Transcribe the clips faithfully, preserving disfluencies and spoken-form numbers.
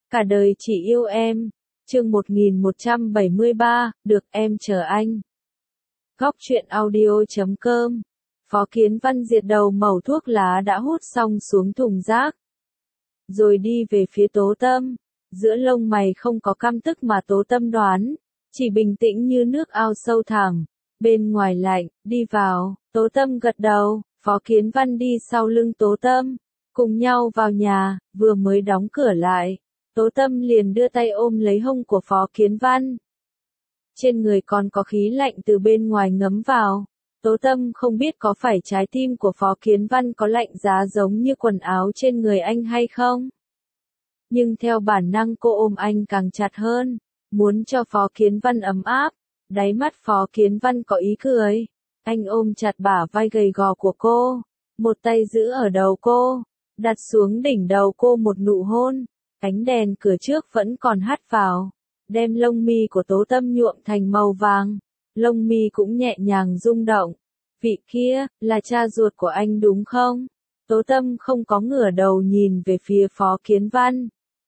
Cả đời chỉ yêu em. Chương một nghìn một trăm bảy mươi ba, được em chờ anh. Góc truyện audio chấm com. Phó Kiến Văn diệt đầu mẩu thuốc lá đã hút xong xuống thùng rác. Rồi đi về phía Tố Tâm. Giữa lông mày không có căm tức mà Tố Tâm đoán. Chỉ bình tĩnh như nước ao sâu thẳm. Bên ngoài lạnh, đi vào. Tố Tâm gật đầu. Phó Kiến Văn đi sau lưng Tố Tâm. Cùng nhau vào nhà, vừa mới đóng cửa lại. Tố Tâm liền đưa tay ôm lấy hông của Phó Kiến Văn. Trên người còn có khí lạnh từ bên ngoài ngấm vào. Tố Tâm không biết có phải trái tim của Phó Kiến Văn có lạnh giá giống như quần áo trên người anh hay không. Nhưng theo bản năng cô ôm anh càng chặt hơn, muốn cho Phó Kiến Văn ấm áp. Đáy mắt Phó Kiến Văn có ý cười. Anh ôm chặt bả vai gầy gò của cô, một tay giữ ở đầu cô, đặt xuống đỉnh đầu cô một nụ hôn. Ánh đèn cửa trước vẫn còn hắt vào, đem lông mi của Tố Tâm nhuộm thành màu vàng. Lông mi cũng nhẹ nhàng rung động. Vị kia, là cha ruột của anh đúng không? Tố Tâm không có ngửa đầu nhìn về phía Phó Kiến Văn.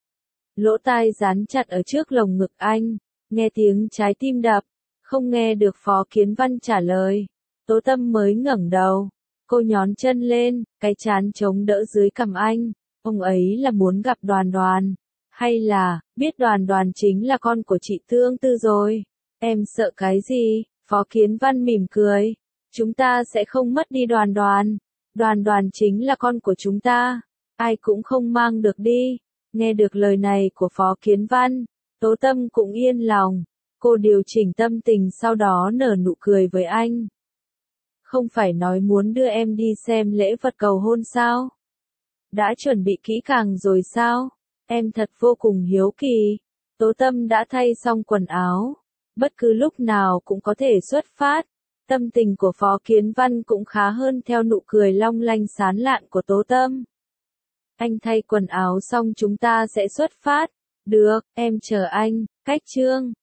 Lỗ tai dán chặt ở trước lồng ngực anh, nghe tiếng trái tim đập, không nghe được Phó Kiến Văn trả lời. Tố Tâm mới ngẩng đầu, cô nhón chân lên, cái trán chống đỡ dưới cằm anh. Ông ấy là muốn gặp Đoàn Đoàn, hay là, biết Đoàn Đoàn chính là con của chị Tương Tư rồi? Em sợ cái gì? Phó Kiến Văn mỉm cười. Chúng ta sẽ không mất đi Đoàn Đoàn. Đoàn Đoàn chính là con của chúng ta. Ai cũng không mang được đi. Nghe được lời này của Phó Kiến Văn, Tố Tâm cũng yên lòng. Cô điều chỉnh tâm tình sau đó nở nụ cười với anh. Không phải nói muốn đưa em đi xem lễ vật cầu hôn sao? Đã chuẩn bị kỹ càng rồi sao? Em thật vô cùng hiếu kỳ. Tố Tâm đã thay xong quần áo. Bất cứ lúc nào cũng có thể xuất phát. Tâm tình của Phó Kiến Văn cũng khá hơn theo nụ cười long lanh sán lạn của Tố Tâm. Anh thay quần áo xong chúng ta sẽ xuất phát. Được, em chờ anh. Cách chương.